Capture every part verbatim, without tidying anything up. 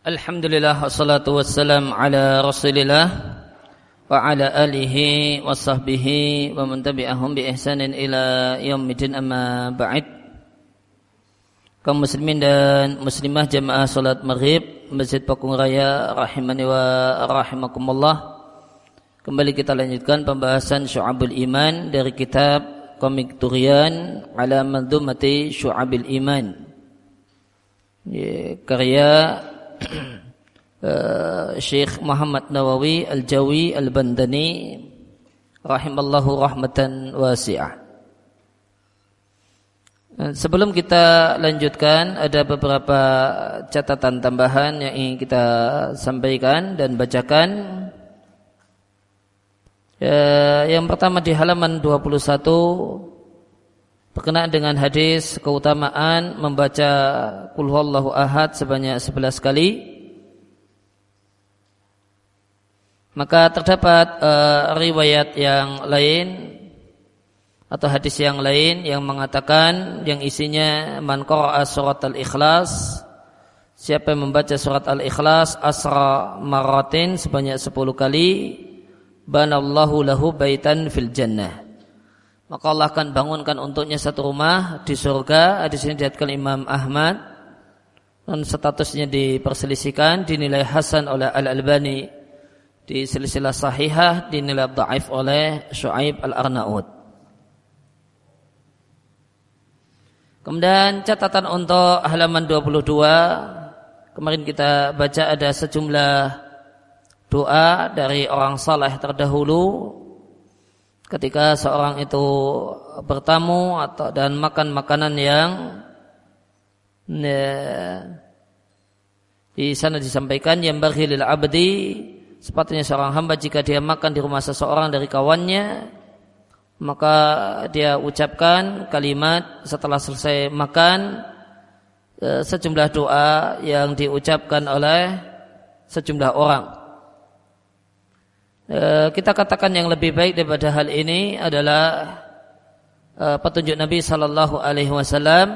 Alhamdulillah wassalatu wassalam ala Rasulillah wa ala alihi wa sahbihi wa man tabi'ahum bi ihsanin ila yaumil amma ba'd. Kaum muslimin dan muslimah jamaah salat Maghrib Masjid Pakung Raya rahimani wa rahimakumullah. Kembali kita lanjutkan pembahasan Syu'abul Iman dari kitab Komik Turian ala Manzumati Syu'abil Iman, karya Uh, Syekh Muhammad Nawawi Al-Jawi Al-Bandani rahimallahu rahmatan wasi'ah. Sebelum kita lanjutkan, ada beberapa catatan tambahan yang ingin kita sampaikan dan bacakan. uh, Yang pertama di halaman dua puluh satu berkenaan dengan hadis keutamaan membaca Qul huwallahu ahad sebanyak sebelas kali. Maka terdapat uh, riwayat yang lain atau hadis yang lain yang mengatakan, yang isinya man qara'a surat al-ikhlas, siapa yang membaca surat al-ikhlas asra maratin sebanyak sepuluh kali, banallahu lahu baitan fil jannah, maka Allah akan bangunkan untuknya satu rumah di surga. Hadis ini diriwayatkan Imam Ahmad dan statusnya diperselisihkan, dinilai hasan oleh Al-Albani di silsilah sahihah, dinilai dhaif oleh Syu'aib Al-Arnaud. Kemudian catatan untuk halaman dua puluh dua, kemarin kita baca ada sejumlah doa dari orang saleh terdahulu ketika seorang itu bertamu atau dan makan makanan yang ya, di sana disampaikan yang baghilil abdi, sepatutnya seorang hamba jika dia makan di rumah seseorang dari kawannya, maka dia ucapkan kalimat setelah selesai makan sejumlah doa yang diucapkan oleh sejumlah orang. Kita katakan yang lebih baik daripada hal ini adalah petunjuk Nabi sallallahu alaihi wasallam,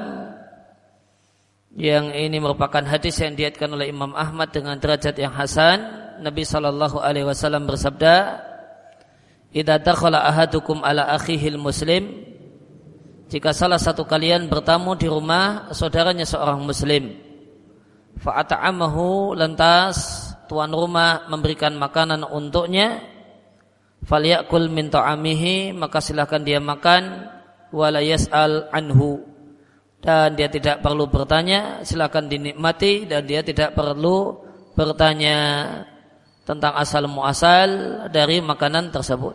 yang ini merupakan hadis yang diriwayatkan oleh Imam Ahmad dengan derajat yang hasan. Nabi sallallahu alaihi wasallam bersabda, "Idza dakhala ahadukum ala akhihil muslim," jika salah satu kalian bertamu di rumah saudaranya seorang muslim, fa at'amahu, lantas tuan rumah memberikan makanan untuknya, falyakul min ta'amihi, maka silakan dia makan, wala yas'al anhu, dan dia tidak perlu bertanya, silakan dinikmati dan dia tidak perlu bertanya tentang asal muasal dari makanan tersebut.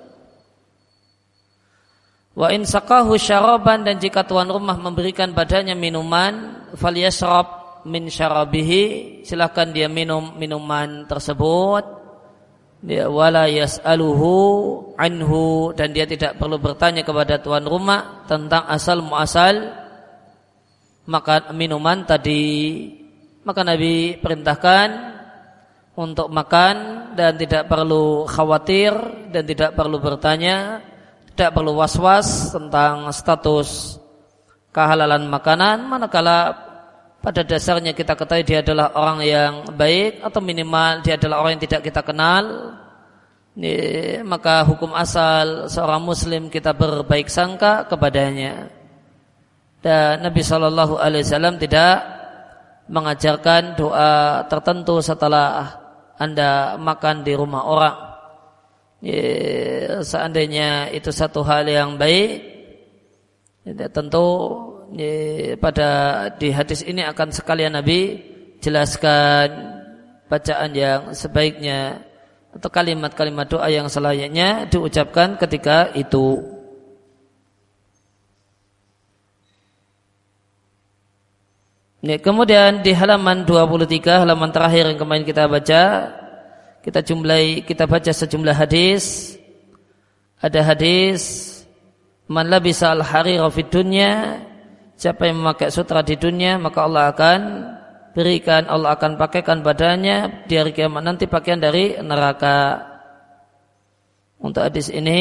Wa in saqahu syaraban, dan jika tuan rumah memberikan padanya minuman, falyashrab min syarabihi, silakan dia minum minuman tersebut, dia wala yas'aluhu anhu, dan dia tidak perlu bertanya kepada tuan rumah tentang asal muasal maka minuman tadi. Maka Nabi perintahkan untuk makan dan tidak perlu khawatir dan tidak perlu bertanya, tidak perlu was-was tentang status kehalalan makanan, manakala pada dasarnya kita ketahui dia adalah orang yang baik atau minimal dia adalah orang yang tidak kita kenal. Ini, maka hukum asal seorang muslim kita berbaik sangka kepadanya. Dan Nabi shallallahu alaihi wasallam tidak mengajarkan doa tertentu setelah Anda makan di rumah orang. Ya, seandainya itu satu hal yang baik, ya, tentu ya, pada di hadis ini akan sekalian Nabi jelaskan bacaan yang sebaiknya atau kalimat-kalimat doa yang selayaknya diucapkan ketika itu. Ya, kemudian di halaman dua puluh tiga, halaman terakhir yang kemarin kita baca, kita jumlahi, kita baca sejumlah hadis. Ada hadis man labisa al-harira fid dunya, siapa yang memakai sutra di dunia, maka Allah akan berikan, Allah akan pakaikan badannya di hari kiamat nanti pakaian dari neraka. Untuk hadis ini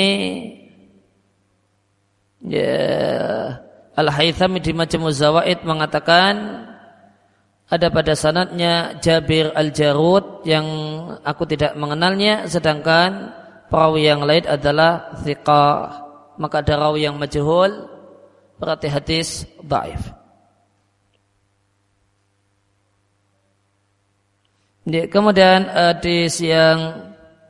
ya, Al-Haythami di Majmu' Zawaid mengatakan ada pada sanadnya Jabir Al-Jarud yang aku tidak mengenalnya, sedangkan perawi yang lain adalah thiqah. Maka ada rawi yang majhul, berarti hadis dhaif. Kemudian hadis yang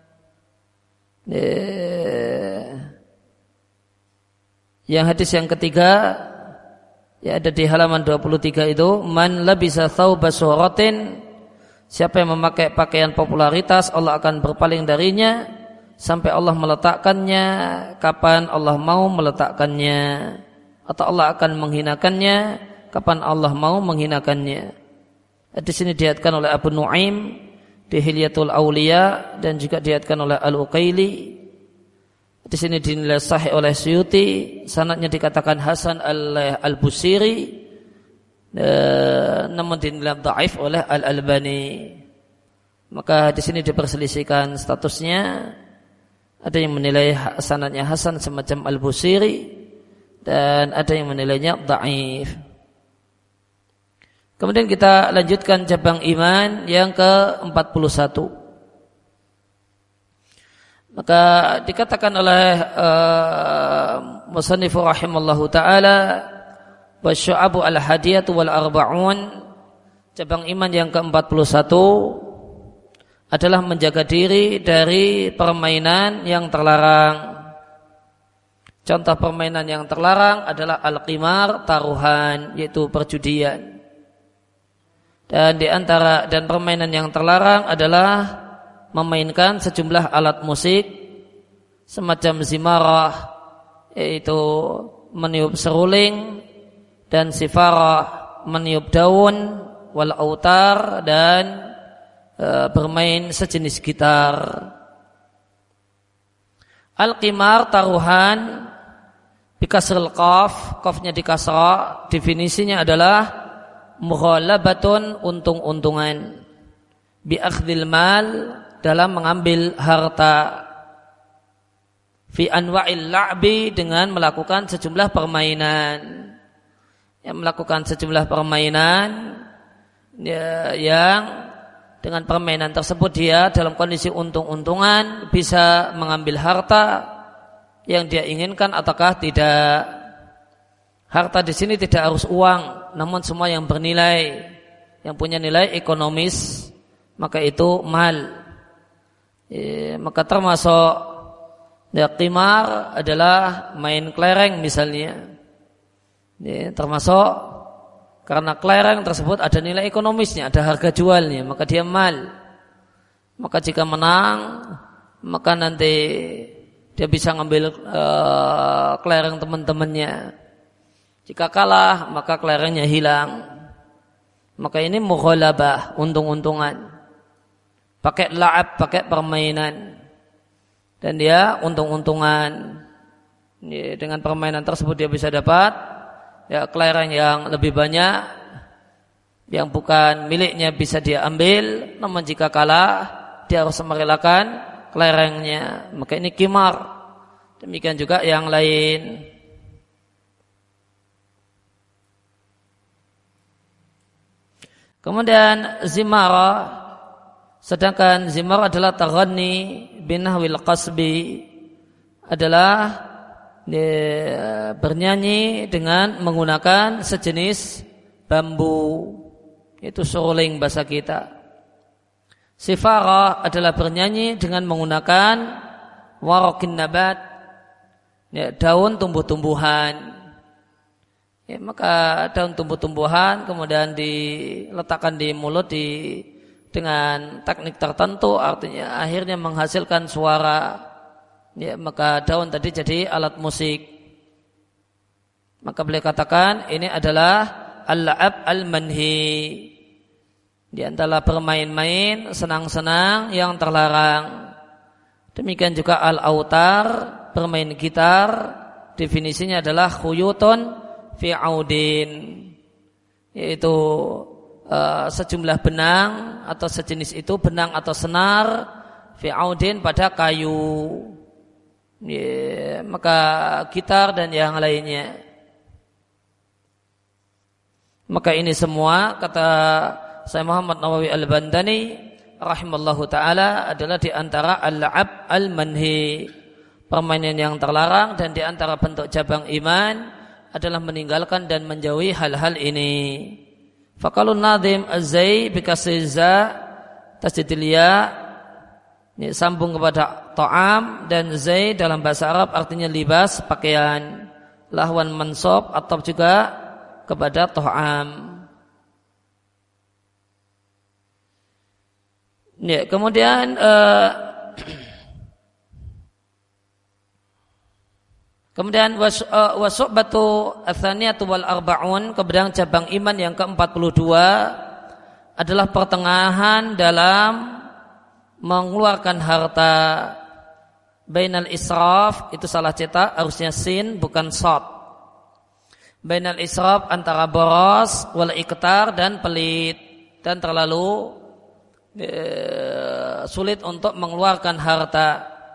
yang hadis yang ketiga, ya ada di halaman dua puluh tiga itu, man labisa thawba syuhratin, siapa yang memakai pakaian popularitas Allah akan berpaling darinya sampai Allah meletakkannya kapan Allah mau meletakkannya, atau Allah akan menghinakannya kapan Allah mau menghinakannya. Di sini diriwayatkan oleh Abu Nuaim di Hilyatul Auliya dan juga diriwayatkan oleh Al-Uqaili. Di sini dinilai sahih oleh Suyuti, sanadnya dikatakan Hasan Al-Busiri, namun dinilai dhaif oleh Al-Albani. Maka di sini diperselisihkan statusnya. Ada yang menilai sanadnya Hasan semacam Al-Busiri dan ada yang menilainya dhaif. Kemudian kita lanjutkan cabang iman yang ke empat puluh satu. Maka dikatakan oleh uh, Musannifu rahimallahu ta'ala wa syu'abu al-hadiyatu wal arba'un, cabang iman yang ke empat puluh satu adalah menjaga diri dari permainan yang terlarang. Contoh permainan yang terlarang adalah al-qimar, taruhan, yaitu perjudian. Dan di antara dan permainan yang terlarang adalah memainkan sejumlah alat musik semacam zimarah, yaitu meniup seruling, dan sifarah, meniup daun, wal autar, dan e, bermain sejenis gitar. Al-qimar, taruhan, bikasril qaf, qafnya dikasra, definisinya adalah mughalabatun, untung-untungan, biakhdil mal, dalam mengambil harta, fi anwa'il la'bi, dengan melakukan sejumlah permainan, yang melakukan sejumlah permainan ya, yang dengan permainan tersebut dia dalam kondisi untung-untungan bisa mengambil harta yang dia inginkan ataukah tidak. Harta di sini tidak harus uang, namun semua yang bernilai, yang punya nilai ekonomis, maka itu mal. E, maka termasuk ya, qimar adalah main kelereng misalnya. E, termasuk karena kelereng tersebut ada nilai ekonomisnya, ada harga jualnya, maka dia mal. Maka jika menang, maka nanti dia bisa ngambil e, kelereng teman-temannya. Jika kalah, maka kelerengnya hilang. Maka ini mughalabah, untung-untungan. Pakai la'ab, pakai permainan, dan dia untung-untungan. Dengan permainan tersebut dia bisa dapat ya kelereng yang lebih banyak, yang bukan miliknya bisa dia ambil. Namun jika kalah, dia harus merelakan kelerengnya. Maka ini qimar. Demikian juga yang lain. Kemudian zimara. Sedangkan zimar adalah taghanni binahwil qasbi, adalah ya, bernyanyi dengan menggunakan sejenis bambu, itu suruling bahasa kita. Sifarah adalah bernyanyi dengan menggunakan warakin nabat, ya, daun tumbuh-tumbuhan. Ya, maka daun tumbuh-tumbuhan kemudian diletakkan di mulut di dengan teknik tertentu, artinya akhirnya menghasilkan suara. Ya, maka daun tadi jadi alat musik. Maka beliau katakan ini adalah al-la'ab al-manhi, di antara bermain-main, senang-senang yang terlarang. Demikian juga al-autar, bermain gitar, definisinya adalah khuyutun fi audin, yaitu Uh, sejumlah benang atau sejenis itu, benang atau senar, fi audin, pada kayu. Yeah, maka gitar dan yang lainnya. Maka ini semua kata Syekh Muhammad Nawawi Al-Bandani rahimallahu taala adalah di antara al-'ab al-manhi, permainan yang terlarang, dan di antara bentuk cabang iman adalah meninggalkan dan menjauhi hal-hal ini. Faqalun nadhim az-zai bi kasriza tasdidil ya, ini sambung kepada ta'am, dan zai dalam bahasa Arab artinya libas, pakaian. Lahwan mansub atau juga kepada ta'am. Ya, kemudian uh, kemudian wasu'batu atsaniyatu wal arba'un, kemudian cabang iman yang ke empat puluh dua adalah pertengahan dalam mengeluarkan harta. Bainal israf, itu salah cetak, harusnya sin bukan shad. Bainal israf, antara boros, wal iktar, dan pelit, dan terlalu e, sulit untuk mengeluarkan harta.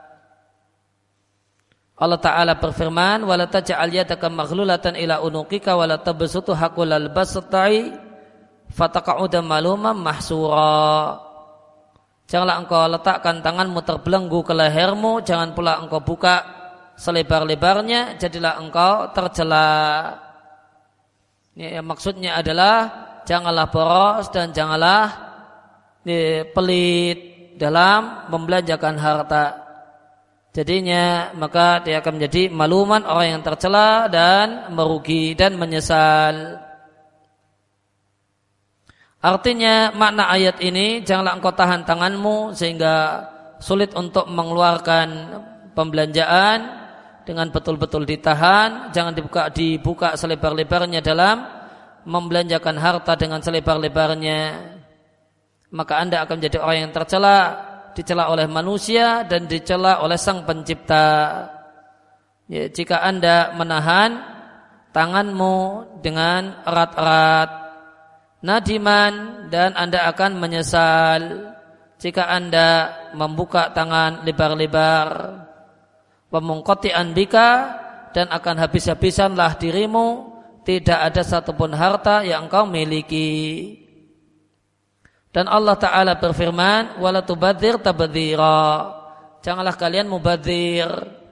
Allah Ta'ala berfirman, wala taj'al yadaka maghlulatan ila unuqika wala tabsutuha kullal basthi fataqa'uda maluman mahsura. Janganlah engkau letakkan tanganmu terbelenggu ke lehermu, jangan pula engkau buka selebar-lebarnya, jadilah engkau tercela. Ya, yang maksudnya adalah janganlah boros dan janganlah ya, pelit dalam membelanjakan harta. Jadinya maka dia akan menjadi maluman, orang yang tercela dan merugi dan menyesal. Artinya makna ayat ini, janganlah engkau tahan tanganmu sehingga sulit untuk mengeluarkan pembelanjaan, dengan betul-betul ditahan, jangan dibuka dibuka selebar-lebarnya dalam membelanjakan harta dengan selebar-lebarnya. Maka Anda akan menjadi orang yang tercela, dicela oleh manusia dan dicela oleh Sang Pencipta. Ya, jika Anda menahan tanganmu dengan erat-erat, nadiman, dan Anda akan menyesal jika Anda membuka tangan lebar-lebar. Wa munqati'an bika, dan akan habis-habisanlah dirimu, tidak ada satupun harta yang engkau miliki. Dan Allah Ta'ala berfirman, wala tubadzir tabdzira, janganlah kalian mubadzir.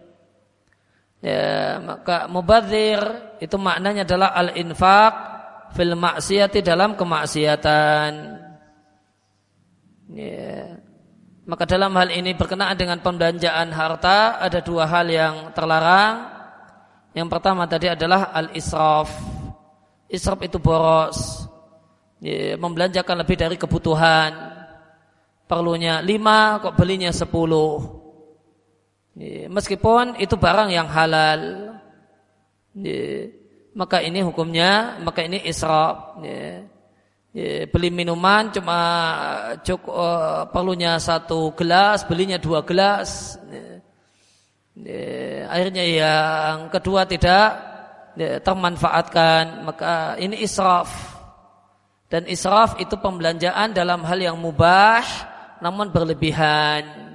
Ya, maka mubadzir itu maknanya adalah al-infaq fil maksiati, dalam kemaksiatan. Ya. Maka dalam hal ini berkenaan dengan pembelanjaan harta ada dua hal yang terlarang. Yang pertama tadi adalah al-israf. Israf itu boros. Ya, membelanjakan lebih dari kebutuhan. Perlunya lima kok belinya sepuluh. Ya, meskipun itu barang yang halal. Ya. Maka ini hukumnya, maka ini israf. Ya. Ya, beli minuman cuma cukup uh, perlunya satu gelas, belinya dua gelas. Ya. Ya, akhirnya yang kedua tidak ya, termanfaatkan, maka ini israf. Dan israf itu pembelanjaan dalam hal yang mubah, namun berlebihan.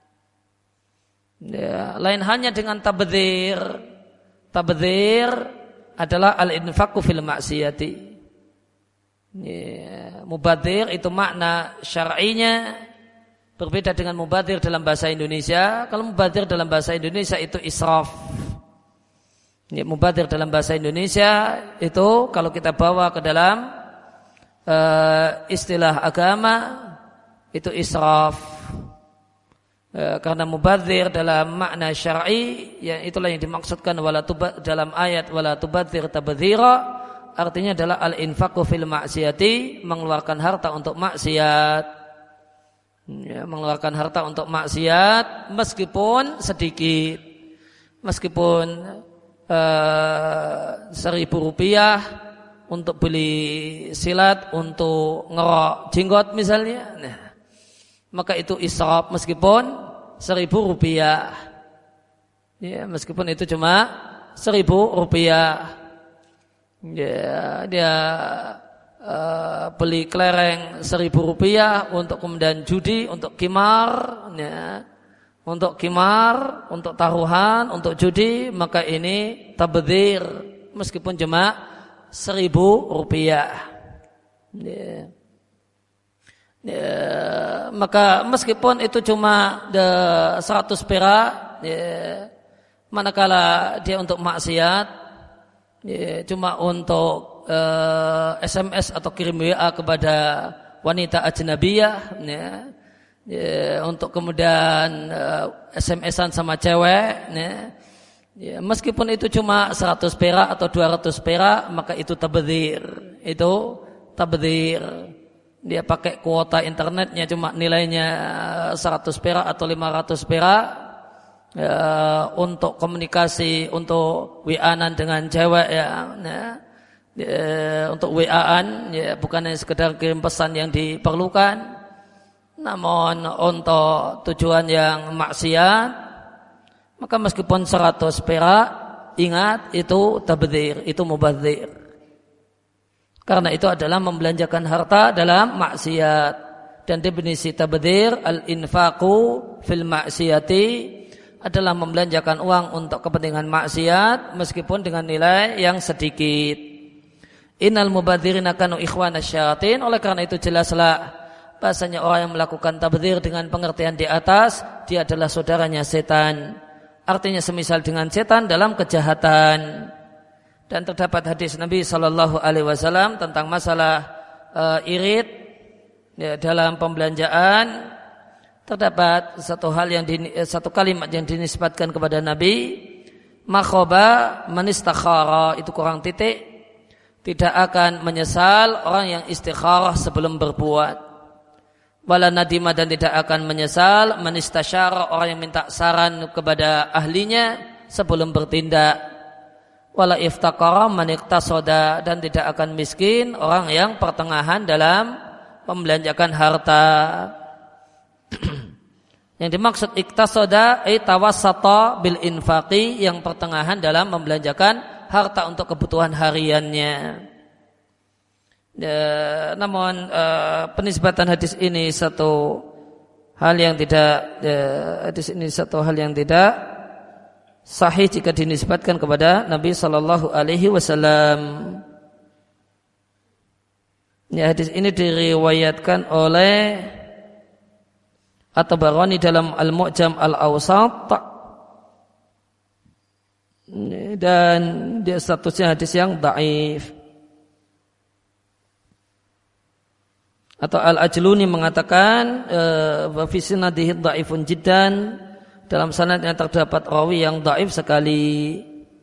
Ya, lain hanya dengan tabdzir. Tabdzir adalah al-infaqu fil maksiyati. Ya, mubadzir itu makna syar'inya berbeda dengan mubadzir dalam bahasa Indonesia. Kalau mubadzir dalam bahasa Indonesia itu israf. Ya, mubadzir dalam bahasa Indonesia itu kalau kita bawa ke dalam uh, istilah agama itu israf. Uh, karena mubadzir dalam makna syar'i, ya itulah yang dimaksudkan wala tuba, dalam ayat wala tubadzir tabdzira. Artinya adalah al-infaqu fil maksiyati, mengeluarkan harta untuk maksiat. Ya, mengeluarkan harta untuk maksiat meskipun sedikit. Meskipun uh, seribu rupiah untuk beli silat, untuk ngerok jenggot misalnya. Nah, maka itu israf meskipun seribu rupiah. Ya, meskipun itu cuma seribu rupiah. Ya, dia uh, beli kelereng seribu rupiah untuk kemudian judi, untuk kimar, ya, untuk kimar, untuk taruhan, untuk judi, maka ini tabdzir meskipun cuma seribu rupiah. Ya. Ya, maka meskipun itu cuma seratus perak, ya, manakala dia untuk maksiat, ya, cuma untuk uh, S M S atau kirim W A kepada wanita ajnabiyah, ya, ya, untuk kemudian uh, S M S-an sama cewek, ya, ya, meskipun itu cuma seratus perak atau dua ratus perak, maka itu tabdzir, itu tabdzir. Dia pakai kuota internetnya cuma nilainya seratus perak atau lima ratus perak ya, untuk komunikasi, untuk W A-an dengan cewek ya, ya, ya, untuk W A-an ya, bukan hanya sekedar kirim pesan yang diperlukan, namun untuk tujuan yang maksiat, maka meskipun seratus perak, ingat itu tabdzir, itu mubadzir. Karena itu adalah membelanjakan harta dalam maksiat. Dan definisi tabdzir, al-infaqu fil maksiyati, adalah membelanjakan uang untuk kepentingan maksiat meskipun dengan nilai yang sedikit. Innal mubadzirina kanu ikhwana syayatin. Oleh karena itu jelaslah bahasanya orang yang melakukan tabdzir dengan pengertian di atas, dia adalah saudaranya setan. Artinya semisal dengan setan dalam kejahatan. Dan terdapat hadis Nabi Shallallahu Alaihi Wasallam tentang masalah uh, irit ya, dalam pembelanjaan. Terdapat satu hal yang di, satu kalimat yang dinisbatkan kepada Nabi, makhoba manistakhara, itu kurang titik, tidak akan menyesal orang yang istikharah sebelum berbuat. Wala nadima, dan tidak akan menyesal manistasyara, orang yang minta saran kepada ahlinya sebelum bertindak. Wala iftakara man iktasoda, dan tidak akan miskin orang yang pertengahan dalam membelanjakan harta. Yang dimaksud iktasoda ay tawassata bil infaqi, yang pertengahan dalam membelanjakan harta untuk kebutuhan hariannya. Ya, namun uh, penisbatan hadis ini satu hal yang tidak ya, hadis ini satu hal yang tidak sahih jika dinisbatkan kepada Nabi Sallallahu Alaihi Wasallam. Ya, hadis ini diriwayatkan oleh At-Tabarani dalam Al-Mu'jam Al-Awsat, dan dia statusnya hadis yang dhaif. Atau Al-Ajluni mengatakan wa fi sanadihi dhaifun jiddan, dalam sanadnya terdapat rawi yang dhaif sekali.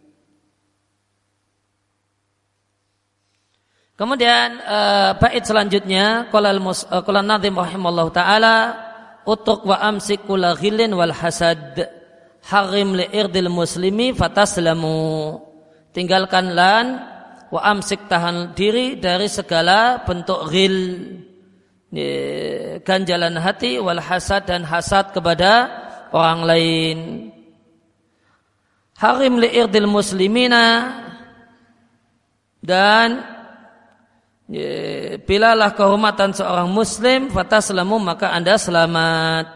Kemudian uh, bait selanjutnya qala uh, qala Nadhim rahimallahu taala, utuk wa amsik kula ghillin wal hasad, harim li irdil muslimi fataslamu. Tinggalkan lan wa amsik, tahan diri dari segala bentuk ghil, ganjalan hati, wal hasad, dan hasad kepada orang lain. Harim li irdil muslimina, dan bilalah kehormatan seorang muslim, fataslamu, maka Anda selamat.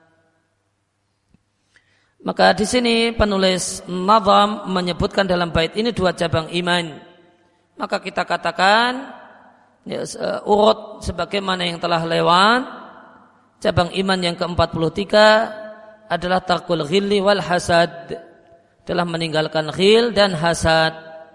Maka di sini penulis Nadham menyebutkan dalam bait ini dua cabang iman. Maka kita katakan ya, urut sebagaimana yang telah lewat. Cabang iman yang ke empat puluh tiga adalah tarkul ghilli wal hasad, telah meninggalkan ghil dan hasad.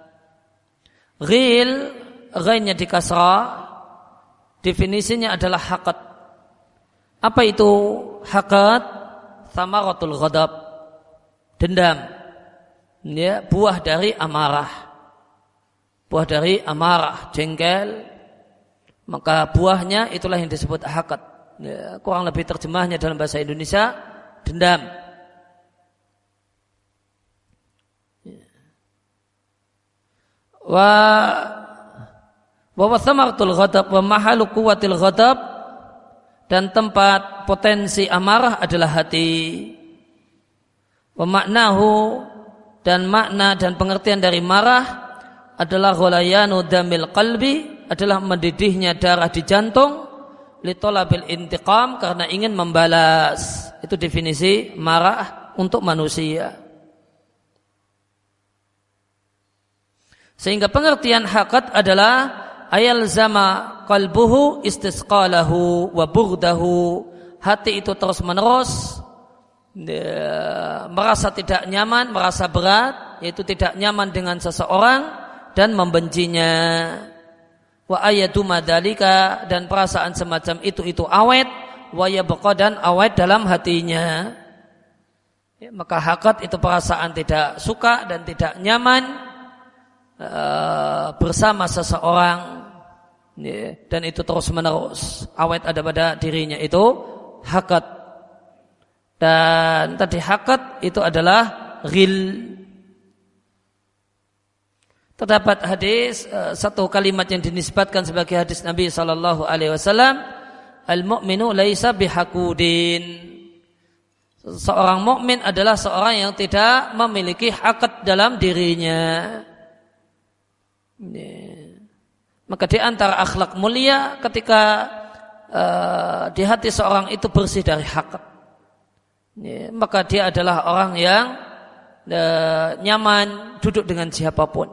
Ghil, ghainnya di kasrah, definisinya adalah haqad. Apa itu haqad? Thamaratul ghadab, dendam, ya, buah dari amarah, buah dari amarah, jengkel. Maka buahnya itulah yang disebut haqad. Ya, kurang lebih terjemahnya dalam bahasa Indonesia dendam. Wa wa thamaratul ghadab wa mahalu quwwatil ghadab, dan tempat potensi amarah adalah hati. Wa maknahu, dan makna dan pengertian dari marah adalah ghalayanu damil qalbi, adalah mendidihnya darah di jantung, li talabil intiqam, karena ingin membalas. Itu definisi marah untuk manusia. Sehingga pengertian haqad adalah ayal zama qalbuhu istisqalahu wa bughdahu, hati itu terus menerus merasa tidak nyaman, merasa berat, yaitu tidak nyaman dengan seseorang dan membencinya. Wa ayatu madalika, dan perasaan semacam itu itu awet, wa yabqa, dan awet dalam hatinya. Ya, maka hakat itu perasaan tidak suka dan tidak nyaman uh, bersama seseorang, ya, dan itu terus menerus awet ada pada dirinya, itu hakat. Dan tadi hakat itu adalah ghil. Terdapat hadis, satu kalimat yang dinisbatkan sebagai hadis Nabi sallallahu alaihi wasallam, al-mu'minu laisa bihakudin. Seorang mukmin adalah seorang yang tidak memiliki hakat dalam dirinya. Maka di antara akhlak mulia ketika uh, di hati seorang itu bersih dari hakat, ya, maka dia adalah orang yang uh, nyaman duduk dengan siapapun.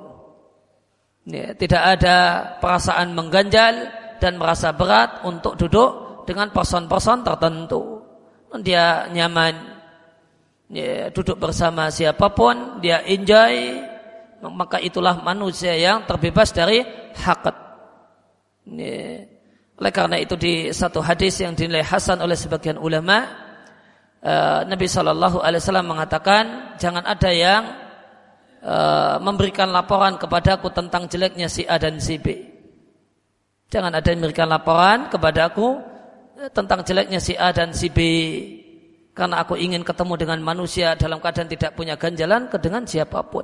Ya, tidak ada perasaan mengganjal dan merasa berat untuk duduk dengan person-person tertentu. Dia nyaman, ya, duduk bersama siapapun, dia enjoy, maka itulah manusia yang terbebas dari hakat. Ya. Oleh karena itu di satu hadis yang dinilai hasan oleh sebagian ulama, uh, Nabi Shallallahu Alaihi Wasallam mengatakan, jangan ada yang uh, memberikan laporan kepadaku tentang jeleknya si A dan si B. Jangan ada yang memberikan laporan kepadaku tentang jeleknya si A dan si B, karena aku ingin ketemu dengan manusia dalam keadaan tidak punya ganjalan ke dengan siapapun.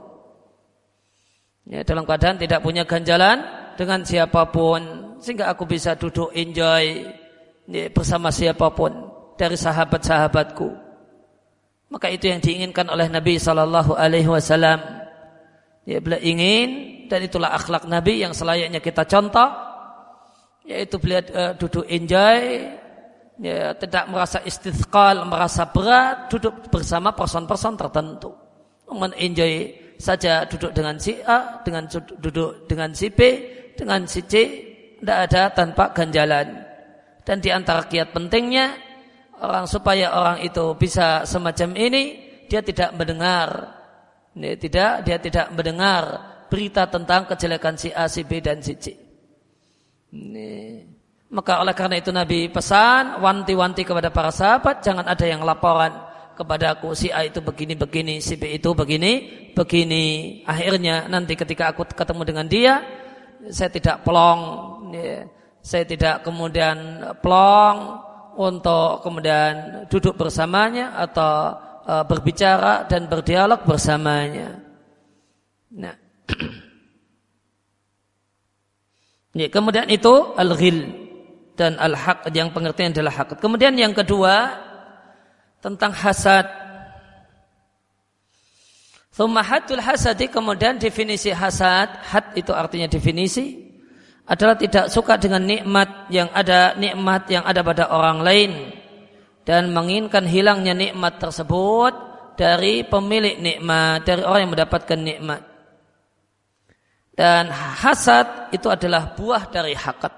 Ya, dalam keadaan tidak punya ganjalan dengan siapapun, sehingga aku bisa duduk enjoy, ya, bersama siapapun dari sahabat-sahabatku. Maka itu yang diinginkan oleh Nabi Sallallahu Alaihi Wasallam. Ya, beliau ingin, dan itulah akhlak Nabi yang selayaknya kita contoh, yaitu beliau uh, duduk enjoy, ya, tidak merasa istithqal, merasa berat duduk bersama person-person tertentu. Menenjoy saja duduk dengan si A, dengan duduk dengan si B, dengan si C, tidak ada tanpa ganjalan. Dan di antara kiat pentingnya orang supaya orang itu bisa semacam ini, dia tidak mendengar, ya, tidak dia tidak mendengar berita tentang kejelekan si A, si B dan si C. Ini. Maka oleh karena itu Nabi pesan, wanti-wanti kepada para sahabat, jangan ada yang laporan kepadaku si A itu begini-begini, si B itu begini-begini. Akhirnya nanti ketika aku ketemu dengan dia, saya tidak pelong, ya, saya tidak kemudian plong untuk kemudian duduk bersamanya atau uh, berbicara dan berdialog bersamanya. Nah, ya, kemudian itu al-ghil dan al-haq, yang pengertian adalah hak. Kemudian yang kedua tentang hasad. Tsumma haddul hasadi, kemudian definisi hasad. Had itu artinya definisi, adalah tidak suka dengan nikmat yang ada nikmat yang ada pada orang lain dan menginginkan hilangnya nikmat tersebut dari pemilik nikmat, dari orang yang mendapatkan nikmat. Dan hasad itu adalah buah dari hakat.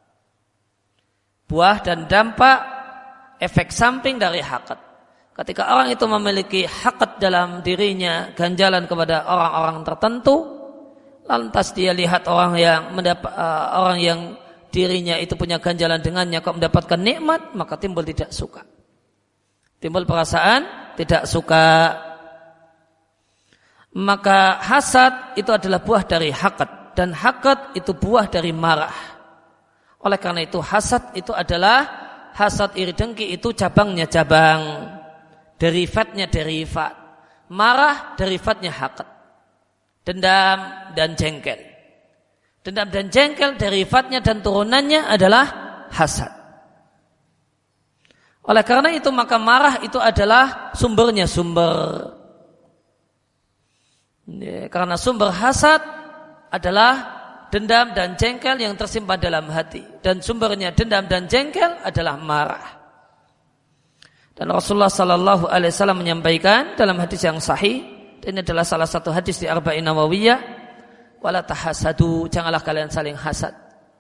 Buah dan dampak efek samping dari hakat. Ketika orang itu memiliki hakat dalam dirinya, ganjalan kepada orang-orang tertentu, lantas dia lihat orang yang mendapat, uh, orang yang dirinya itu punya ganjalan dengannya kok mendapatkan nikmat, maka timbul tidak suka. Timbul perasaan tidak suka. Maka hasad itu adalah buah dari hakat, dan hakat itu buah dari marah. Oleh karena itu hasad itu adalah, hasad iri dengki itu cabangnya cabang, derivatnya derivat. Marah derivatnya hakat. Dendam dan jengkel. Dendam dan jengkel derivatnya dan turunannya adalah hasad. Oleh karena itu maka marah itu adalah sumbernya sumber. Ya, karena sumber hasad adalah dendam dan jengkel yang tersimpan dalam hati, dan sumbernya dendam dan jengkel adalah marah. Dan Rasulullah Sallallahu Alaihi Wasallam menyampaikan dalam hadis yang sahih, ini adalah salah satu hadis di Arba'in Nawawiyah, wala tahasadu, janganlah kalian saling hasad.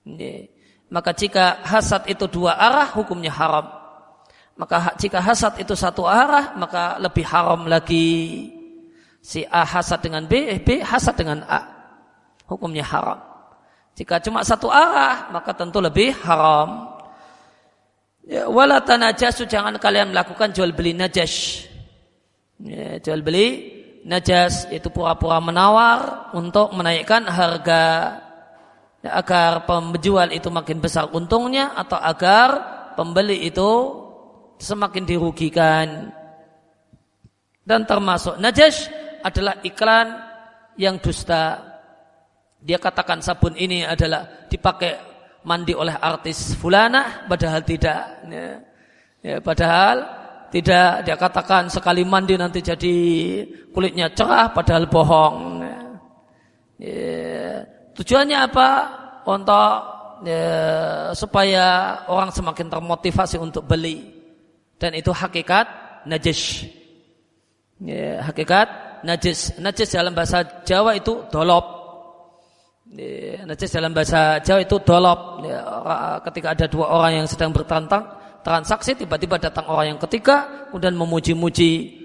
Maka jika hasad itu dua arah, hukumnya haram. Maka jika hasad itu satu arah, maka lebih haram lagi. Si A hasad dengan B, B hasad dengan A. Hukumnya haram. Jika cuma satu arah, maka tentu lebih haram. Ya, wala tanajasu, jangan kalian melakukan jual beli najas. Ya, jual beli najas itu pura-pura menawar untuk menaikkan harga, ya, agar penjual itu makin besar untungnya atau agar pembeli itu semakin dirugikan. Dan termasuk najas adalah iklan yang dusta. Dia katakan sabun ini adalah dipakai mandi oleh artis fulana, padahal tidak. Ya, ya, padahal tidak. Dia katakan sekali mandi nanti jadi kulitnya cerah, padahal bohong. Ya, ya, tujuannya apa? Untuk ya, supaya orang semakin termotivasi untuk beli. Dan itu hakikat najis. Ya, hakikat najis. Najis dalam bahasa Jawa itu dolop. Ya, najis dalam bahasa Jawa itu dolop. Ya, ketika ada dua orang yang sedang bertantang transaksi, tiba-tiba datang orang yang ketiga kemudian memuji-muji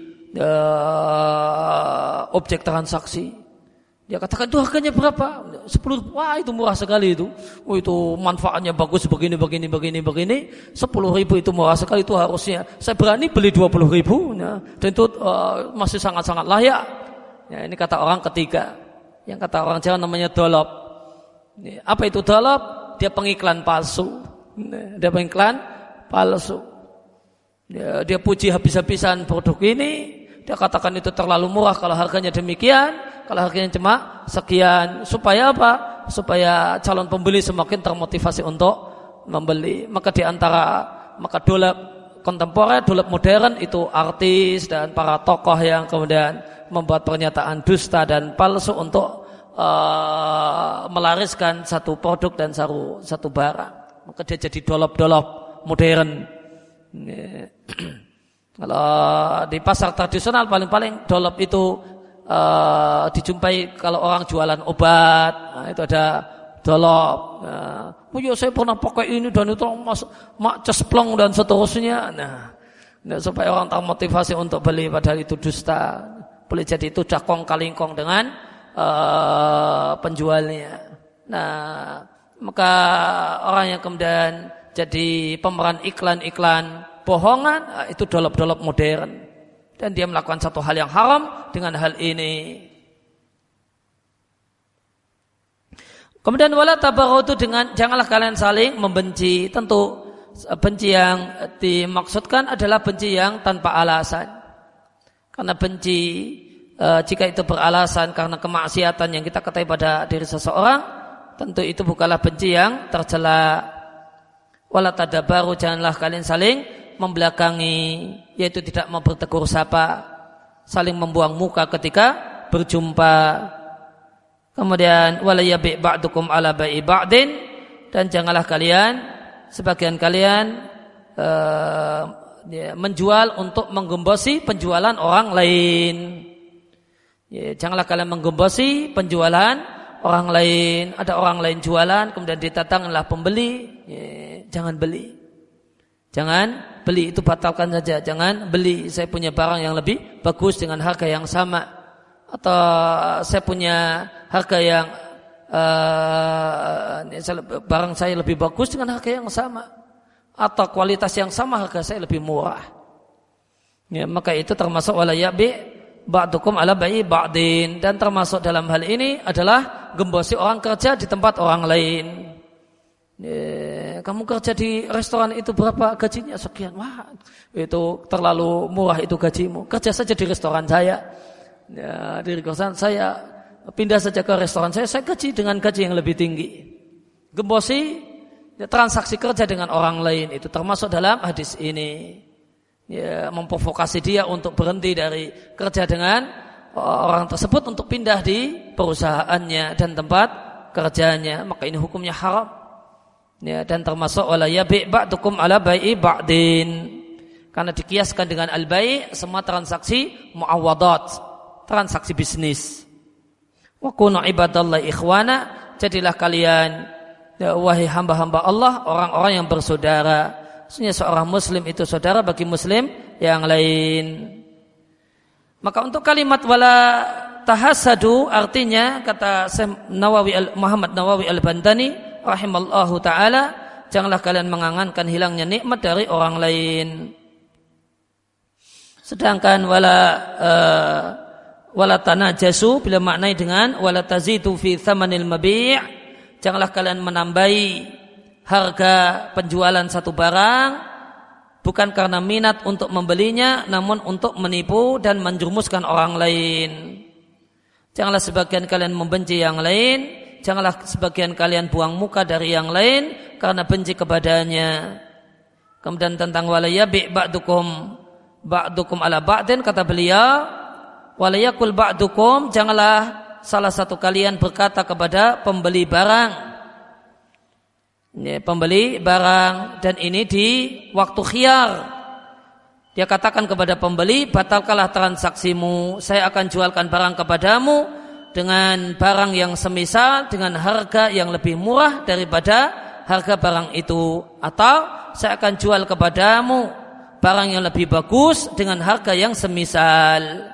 uh, objek transaksi. Dia katakan, itu harganya berapa? sepuluh. Wah, itu murah sekali itu. Oh, itu manfaatnya bagus begini, begini, begini, begini. sepuluh ribu itu murah sekali, itu harusnya saya berani beli dua puluh ribu. Ya. Dan itu uh, masih sangat-sangat layak. Ya, ini kata orang ketiga. Yang kata orang Jawa namanya dolop. Ya, apa itu dolop? Dia pengiklan palsu. Ya, dia pengiklan palsu. Ya, dia puji habis-habisan produk ini. Dia katakan itu terlalu murah kalau harganya demikian. Kalau harganya cuma sekian, supaya apa? Supaya calon pembeli semakin termotivasi untuk membeli. Maka di antara maka dolap kontemporer, dolap modern itu artis dan para tokoh yang kemudian membuat pernyataan dusta dan palsu untuk uh, melariskan satu produk dan satu satu barang. Maka dia jadi dolap-dolap modern. Kalau di pasar tradisional paling-paling dolap itu Uh, dijumpai kalau orang jualan obat, nah, itu ada dolop. Nah, oh ya saya pernah pakai ini dan itu mas, mak cesplong dan seterusnya. Nah, nah, supaya orang termotivasi untuk beli, padahal itu dusta. Boleh jadi itu cakong kalingkong dengan uh, penjualnya. Nah, maka orang yang kemudian jadi pemeran iklan-iklan bohongan, itu dolop-dolop modern. Dan dia melakukan satu hal yang haram dengan hal ini. Kemudian wala tabaghadu, dengan janganlah kalian saling membenci. Tentu benci yang dimaksudkan adalah benci yang tanpa alasan. Karena benci e, jika itu beralasan karena kemaksiatan yang kita ketahui pada diri seseorang, tentu itu bukanlah benci yang tercela. Wala tadabaru, janganlah kalian saling membelakangi, yaitu tidak mau bertegur sapa, saling membuang muka ketika berjumpa. Kemudian wala yabi' ba'dukum ala bai'i ba'din, dan janganlah kalian sebagian kalian uh, ya, menjual untuk menggembosi penjualan orang lain. Ya, janganlah kalian menggembosi penjualan orang lain. Ada orang lain jualan kemudian didatanglah pembeli, ya, jangan beli. Jangan beli, itu batalkan saja. Jangan beli, saya punya barang yang lebih bagus dengan harga yang sama. Atau saya punya harga yang uh, barang saya lebih bagus dengan harga yang sama. Atau kualitas yang sama, harga saya lebih murah. Ya, maka itu termasuk wala yabi' ba'dukum ala bai'i ba'din. Dan termasuk dalam hal ini adalah gembosi orang kerja di tempat orang lain. Ya, kamu kerja di restoran itu berapa gajinya? Sekian. Wah, itu terlalu murah itu gajimu. Kerja saja di restoran saya. Ya, di restoran saya, pindah saja ke restoran saya, saya gaji dengan gaji yang lebih tinggi. Gembosi ya, transaksi kerja dengan orang lain itu termasuk dalam hadis ini. Ya, memprovokasi dia untuk berhenti dari kerja dengan orang tersebut untuk pindah di perusahaannya dan tempat kerjanya. Maka ini hukumnya haram. Ya, dan termasuk wala yabi' ba'dukum ala bai'i ba'din, karena dikiaskan dengan al-bai' semua transaksi muawadat, transaksi bisnis. Wa kunu ibadallahi ikhwana, jadilah kalian Ya, wahai hamba-hamba Allah, orang-orang yang bersaudara. Maksudnya seorang muslim itu saudara bagi muslim yang lain. Maka untuk kalimat wala tahasadu artinya kata Syekh Nawawi Al, Muhammad Nawawi Al-Bantani rahimallahu taala, janganlah kalian mengangankan hilangnya nikmat dari orang lain. Sedangkan wala uh, wala tanajasu bila maknai dengan wala tazidu fi thamanil mabi', janganlah kalian menambahi harga penjualan satu barang bukan karena minat untuk membelinya, namun untuk menipu dan menjerumuskan orang lain. Janganlah sebagian kalian membenci yang lain, janganlah sebagian kalian buang muka dari yang lain karena benci kepadanya. Kemudian tentang walayabi ba'dukum ba'dukum ala ba'din, kata beliau, walayakul ba'dukum, janganlah salah satu kalian berkata kepada pembeli barang, ini pembeli barang, dan ini di waktu khiyar. Dia katakan kepada pembeli, batalkanlah transaksimu, saya akan jualkan barang kepadamu dengan barang yang semisal dengan harga yang lebih murah daripada harga barang itu, atau saya akan jual kepadamu barang yang lebih bagus dengan harga yang semisal.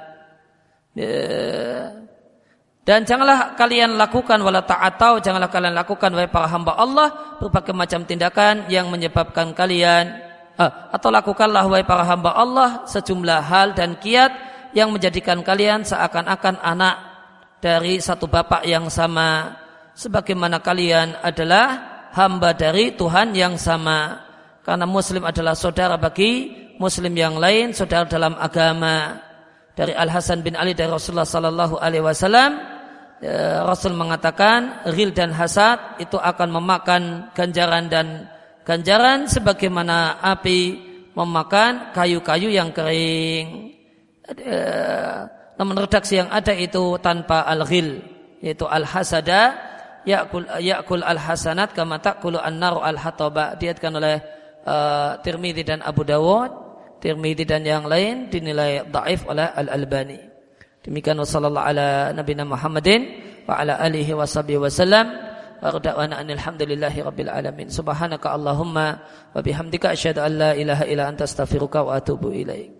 Dan janganlah kalian lakukan wala ta'atau, janganlah kalian lakukan wahai para hamba Allah berbagai macam tindakan yang menyebabkan kalian eh, atau lakukanlah wahai para hamba Allah sejumlah hal dan kiat yang menjadikan kalian seakan-akan anak dari satu bapak yang sama, sebagaimana kalian adalah hamba dari Tuhan yang sama. Karena muslim adalah saudara bagi muslim yang lain, saudara dalam agama. Dari Al Hasan bin Ali dari Rasulullah sallallahu alaihi wasallam, Rasul mengatakan ghil dan hasad itu akan memakan ganjaran dan ganjaran sebagaimana api memakan kayu-kayu yang kering. Namun redaksi yang ada itu tanpa al-ghil, yaitu al-hasada ya'kul ya'kul al-hasanat kama ta'kulu an-naru al-hataba. Diatkan oleh uh, Tirmidzi dan Abu Dawud. Tirmidzi dan yang lain dinilai dhaif oleh Al-Albani. Demikian wasallallahu ala nabiyina Muhammadin wa ala alihi washabihi wasallam. Wa da'wana alhamdulillahi rabbil alamin. Subhanaka Allahumma wa bihamdika asyhadu an la ilaha illa anta astaghfiruka wa atubu ilaik.